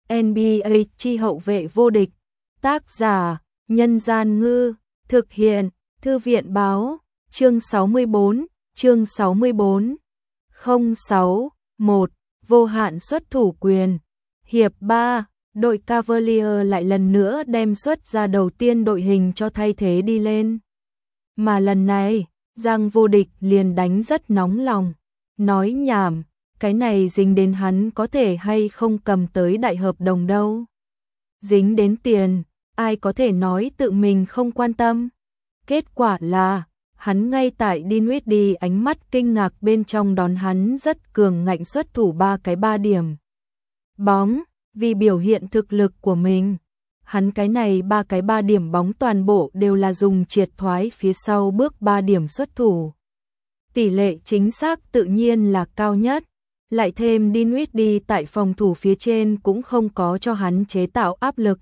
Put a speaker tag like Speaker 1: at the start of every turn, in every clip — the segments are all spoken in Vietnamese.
Speaker 1: NBA chi hậu vệ vô địch. Tác giả: Nhân Gian Ngư. Thực hiện: Thư viện Báo. Chương 64. Chương 64. 06. 1. Vô hạn xuất thủ quyền. Hiệp 3. Đội Cavalier lại lần nữa đem xuất ra đầu tiên đội hình cho thay thế đi lên. Mà lần này, Giang Vô Địch liền đánh rất nóng lòng. Nói nhảm, cái này dính đến hắn có thể hay không cầm tới đại hợp đồng đâu. Dính đến tiền, ai có thể nói tự mình không quan tâm. Kết quả là, hắn ngay tại Dinwiddie ánh mắt kinh ngạc bên trong đón hắn rất cường ngạnh xuất thủ 3 điểm. Bóng, vì biểu hiện thực lực của mình, hắn cái này 3 điểm bóng toàn bộ đều là dùng triệt thoái phía sau bước 3 điểm xuất thủ. Tỷ lệ chính xác tự nhiên là cao nhất, lại thêm Dinwiddie tại phòng thủ phía trên cũng không có cho hắn chế tạo áp lực.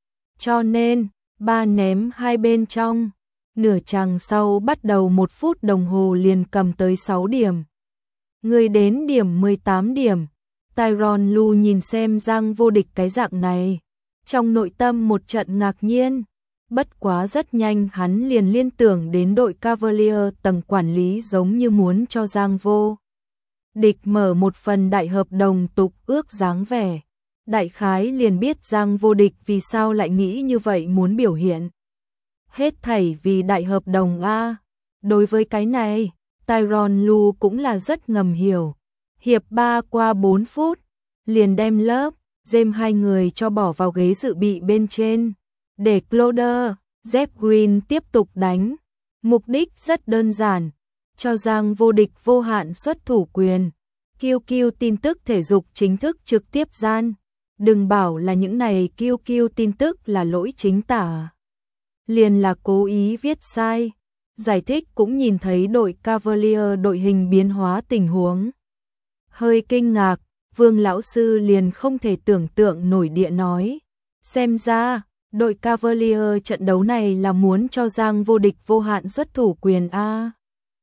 Speaker 1: Cho nên, 3 ném 2 bên trong, nửa chặng sau bắt đầu 1 phút đồng hồ liền cầm tới 6 điểm. Người đến điểm 18 điểm, Tyronn Lue nhìn xem Giang Vô Địch cái dạng này, trong nội tâm một trận ngạc nhiên. Bất quá rất nhanh hắn liền liên tưởng đến đội Cavalier tầng quản lý giống như muốn cho Giang Vô Địch mở một phần đại hợp đồng tục ước dáng vẻ. Đại khái liền biết Giang Vô Địch vì sao lại nghĩ như vậy, muốn biểu hiện hết thảy vì đại hợp đồng a. Đối với cái này, Tyronn Lue cũng là rất ngầm hiểu. Hiệp 3 qua 4 phút, liền đem lớp James hai người cho bỏ vào ghế dự bị bên trên, để Cloder, Jeff Green tiếp tục đánh. Mục đích rất đơn giản, cho Giang Vô Địch vô hạn xuất thủ quyền. QQ tin tức thể dục chính thức trực tiếp gian. Đừng bảo là những này QQ tin tức là lỗi chính tả, liền là cố ý viết sai. Giải thích cũng nhìn thấy đội Cavalier đội hình biến hóa tình huống. Hơi kinh ngạc, Vương lão sư liền không thể tưởng tượng nổi địa nói. Xem ra, đội Cavalier trận đấu này là muốn cho Giang Vô Địch vô hạn xuất thủ quyền a.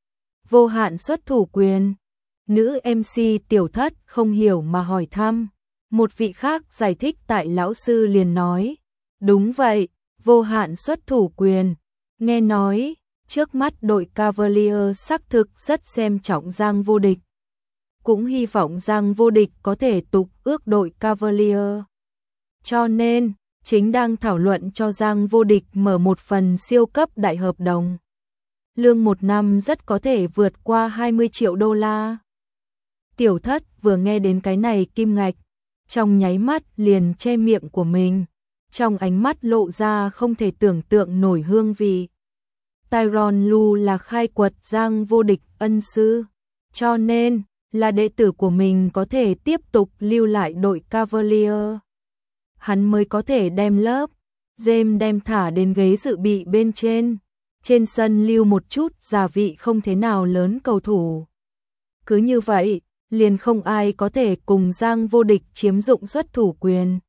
Speaker 1: Vô hạn xuất thủ quyền? Nữ MC Tiểu Thất không hiểu mà hỏi thăm. Một vị khác giải thích tại lão sư liền nói. Đúng vậy, vô hạn xuất thủ quyền. Nghe nói, trước mắt đội Cavalier xác thực rất xem trọng Giang Vô Địch. Cũng hy vọng Giang Vô Địch có thể tục ước đội Cavalier. Cho nên, chính đang thảo luận cho Giang Vô Địch mở một phần siêu cấp đại hợp đồng. Lương một năm rất có thể vượt qua 20 triệu đô la. Tiểu Thất vừa nghe đến cái này kim ngạch, trong nháy mắt liền che miệng của mình, trong ánh mắt lộ ra không thể tưởng tượng nổi hương vị. Tyronn Lue là khai quật Giang Vô Địch ân sư, cho nên là đệ tử của mình có thể tiếp tục lưu lại đội Cavalier. Hắn mới có thể đem lớp James đem thả đến ghế dự bị bên trên sân lưu một chút gia vị không thế nào lớn cầu thủ. Cứ như vậy, liền không ai có thể cùng Giang Vô Địch chiếm dụng xuất thủ quyền.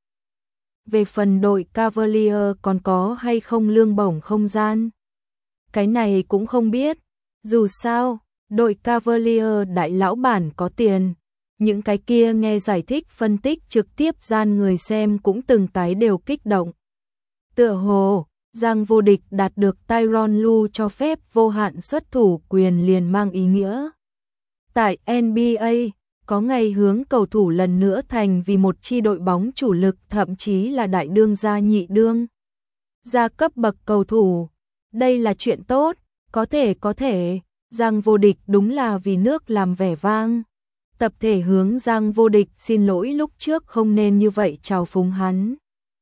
Speaker 1: Về phần đội Cavalier còn có hay không lương bổng không gian, cái này cũng không biết. Dù sao, đội Cavalier đại lão bản có tiền. Những cái kia nghe giải thích phân tích trực tiếp gian người xem cũng từng cái đều kích động. Tựa hồ, Giang Vô Địch đạt được Tyronn Lue cho phép vô hạn xuất thủ quyền liền mang ý nghĩa. Tại NBA, có ngày hướng cầu thủ lần nữa thành vì một chi đội bóng chủ lực, thậm chí là đại đương gia nhị đương gia cấp bậc cầu thủ. Đây là chuyện tốt, có thể, Giang Vô Địch đúng là vì nước làm vẻ vang. Tập thể hướng Giang Vô Địch xin lỗi lúc trước không nên như vậy chào phúng hắn.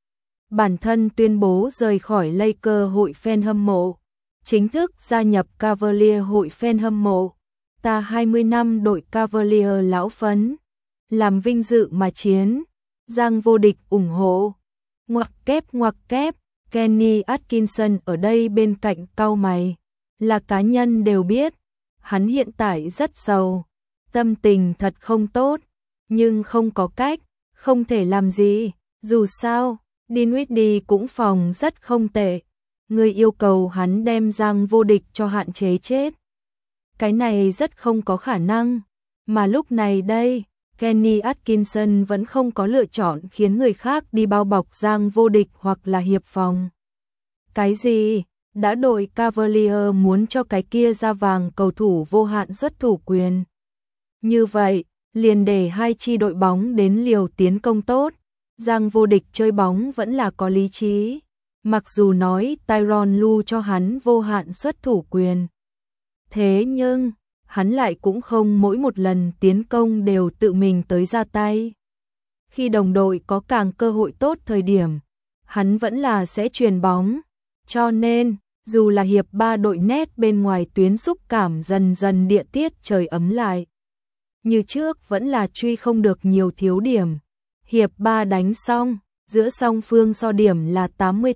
Speaker 1: Bản thân tuyên bố rời khỏi Lakers hội fan hâm mộ, chính thức gia nhập Cavalier hội fan hâm mộ. Ta 20 năm đội Cavalier lão phấn, làm vinh dự mà chiến. Giang Vô Địch ủng hộ. Ngoặc kép, Kenny Atkinson ở đây bên cạnh cau mày. Là cá nhân đều biết, hắn hiện tại rất sầu, tâm tình thật không tốt, nhưng không có cách, không thể làm gì. Dù sao, Dinwiddie cũng phòng rất không tệ. Người yêu cầu hắn đem Giang Vô Địch cho hạn chế chết. Cái này rất không có khả năng. Mà lúc này đây, Kenny Atkinson vẫn không có lựa chọn khiến người khác đi bao bọc Giang Vô Địch hoặc là hiệp phòng. Cái gì? Đã đội Cavalier muốn cho cái kia ra vàng cầu thủ vô hạn xuất thủ quyền. Như vậy, liền để hai chi đội bóng đến liều tiến công tốt. Giang Vô Địch chơi bóng vẫn là có lý trí. Mặc dù nói Tyronn Lue cho hắn vô hạn xuất thủ quyền. Thế nhưng, hắn lại cũng không mỗi một lần tiến công đều tự mình tới ra tay. Khi đồng đội có càng cơ hội tốt thời điểm, hắn vẫn là sẽ chuyền bóng. Cho nên, dù là hiệp 3 đội nét bên ngoài tuyến xúc cảm dần dần địa tiết trời ấm lại. Như trước vẫn là truy không được nhiều thiếu điểm. Hiệp 3 đánh xong, giữa song phương so điểm là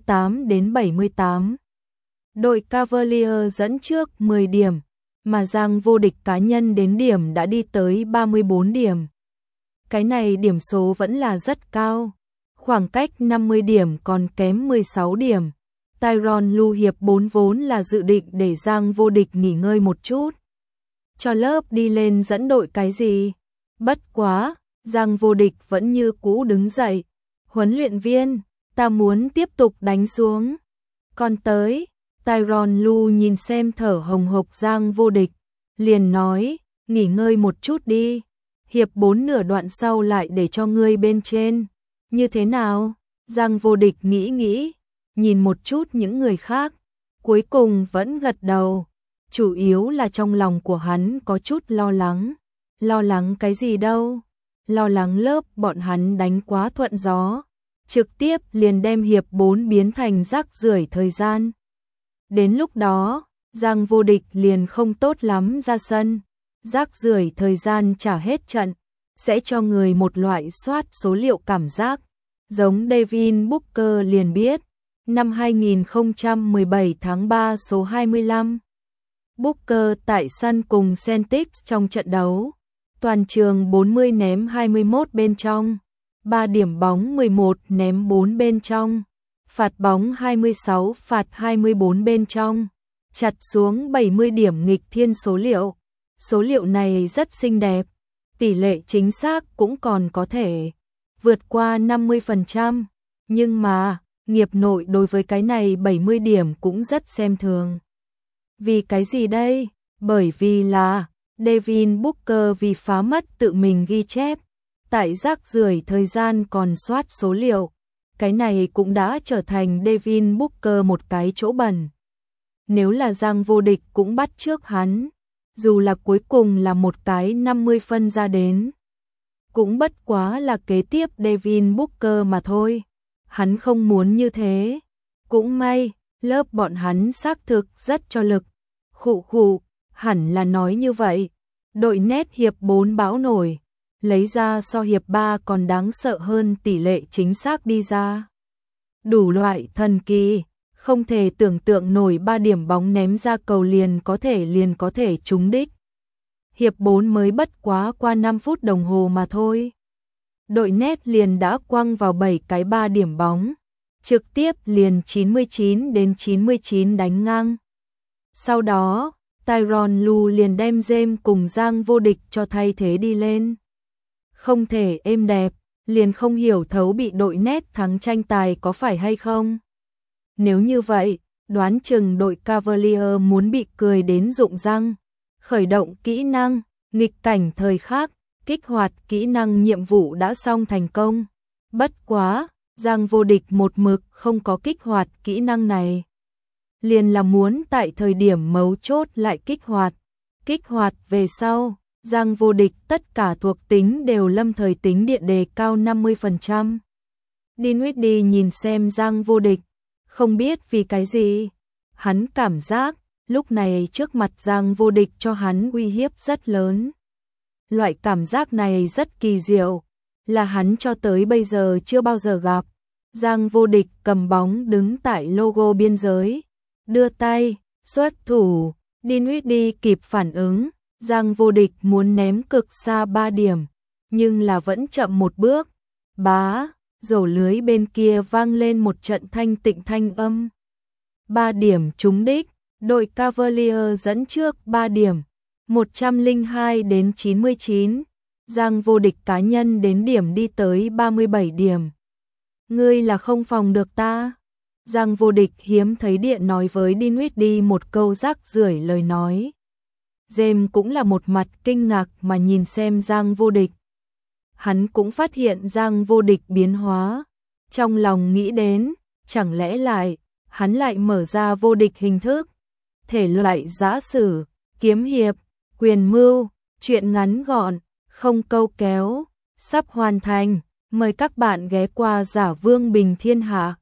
Speaker 1: 88-78. Đội Cavalier dẫn trước 10 điểm, mà Giang Vô Địch cá nhân đến điểm đã đi tới 34 điểm. Cái này điểm số vẫn là rất cao. Khoảng cách 50 điểm còn kém 16 điểm. Tyronn Lue hiệp 4 vốn là dự định để Giang Vô Địch nghỉ ngơi một chút. Cho lớp đi lên dẫn đội cái gì? Bất quá, Giang Vô Địch vẫn như cũ đứng dậy. Huấn luyện viên, ta muốn tiếp tục đánh xuống. Còn tới, Tyronn Lue nhìn xem thở hồng hộc Giang Vô Địch, liền nói, nghỉ ngơi một chút đi. Hiệp 4 nửa đoạn sau lại để cho ngươi bên trên. Như thế nào? Giang Vô Địch nghĩ, nhìn một chút những người khác, cuối cùng vẫn gật đầu. Chủ yếu là trong lòng của hắn có chút lo lắng. Lo lắng cái gì đâu? Lo lắng lớp bọn hắn đánh quá thuận gió, trực tiếp liền đem hiệp 4 biến thành rác rưởi thời gian. Đến lúc đó, Giang Vô Địch liền không tốt lắm ra sân. Rác rưởi thời gian trả hết trận, sẽ cho người một loại soát số liệu cảm giác. Giống Devin Booker liền biết, năm 2017 tháng 3 số 25. Booker tại sân cùng Celtics trong trận đấu. Toàn trường 40 ném 21 bên trong, 3 điểm bóng 11 ném 4 bên trong, phạt bóng 26 phạt 24 bên trong, chặt xuống 70 điểm nghịch thiên số liệu. Số liệu này rất xinh đẹp, tỷ lệ chính xác cũng còn có thể vượt qua 50%, nhưng mà, nghiệp nội đối với cái này 70 điểm cũng rất xem thường. Vì cái gì đây? Bởi vì là Devin Booker vì phá mất tự mình ghi chép, tại rác rưởi thời gian còn soát số liệu, cái này cũng đã trở thành Devin Booker một cái chỗ bẩn. Nếu là Giang Vô Địch cũng bắt trước hắn, dù là cuối cùng là một cái 50 phân ra đến, cũng bất quá là kế tiếp Devin Booker mà thôi. Hắn không muốn như thế. Cũng may, lớp bọn hắn xác thực rất cho lực. Khụ, hẳn là nói như vậy. Đội nét hiệp 4 bão nổi, lấy ra so hiệp 3 còn đáng sợ hơn tỷ lệ chính xác đi ra. Đủ loại thần kỳ, không thể tưởng tượng nổi 3 điểm bóng ném ra cầu liền có thể trúng đích. Hiệp 4 mới bất quá qua 5 phút đồng hồ mà thôi. Đội nét liền đã quăng vào 7 cái 3 điểm bóng, trực tiếp liền 99-99 đánh ngang. Sau đó, Tyronn Lue liền đem James cùng Giang Vô Địch cho thay thế đi lên. Không thể êm đẹp, liền không hiểu thấu bị đội nét thắng tranh tài có phải hay không. Nếu như vậy, đoán chừng đội Cavalier muốn bị cười đến rụng răng. Khởi động kỹ năng, nghịch cảnh thời khắc, kích hoạt kỹ năng nhiệm vụ đã xong thành công. Bất quá, Giang Vô Địch một mực không có kích hoạt kỹ năng này. Liền là muốn tại thời điểm mấu chốt lại kích hoạt. Kích hoạt về sau, Giang Vô Địch tất cả thuộc tính đều lâm thời tính điện đề cao 50%. Dinwiddie nhìn xem Giang Vô Địch, không biết vì cái gì. Hắn cảm giác, lúc này trước mặt Giang Vô Địch cho hắn uy hiếp rất lớn. Loại cảm giác này rất kỳ diệu, là hắn cho tới bây giờ chưa bao giờ gặp. Giang Vô Địch cầm bóng đứng tại logo biên giới, đưa tay, xuất thủ, Dinwiddie kịp phản ứng, Giang Vô Địch muốn ném cực xa 3 điểm, nhưng là vẫn chậm một bước. Bá, rổ lưới bên kia vang lên một trận thanh tịnh thanh âm. 3 điểm trúng đích, đội Cavalier dẫn trước 3 điểm, 102-99. Giang Vô Địch cá nhân đến điểm đi tới 37 điểm. Ngươi là không phòng được ta. Giang Vô Địch hiếm thấy điện nói với Dinwiddie một câu rác rưởi lời nói. James cũng là một mặt kinh ngạc mà nhìn xem Giang Vô Địch. Hắn cũng phát hiện Giang Vô Địch biến hóa. Trong lòng nghĩ đến, chẳng lẽ hắn lại mở ra vô địch hình thức. Thể loại giã sử, kiếm hiệp, quyền mưu, truyện ngắn gọn, không câu kéo, sắp hoàn thành. Mời các bạn ghé qua Giả Vương Bình Thiên Hạ.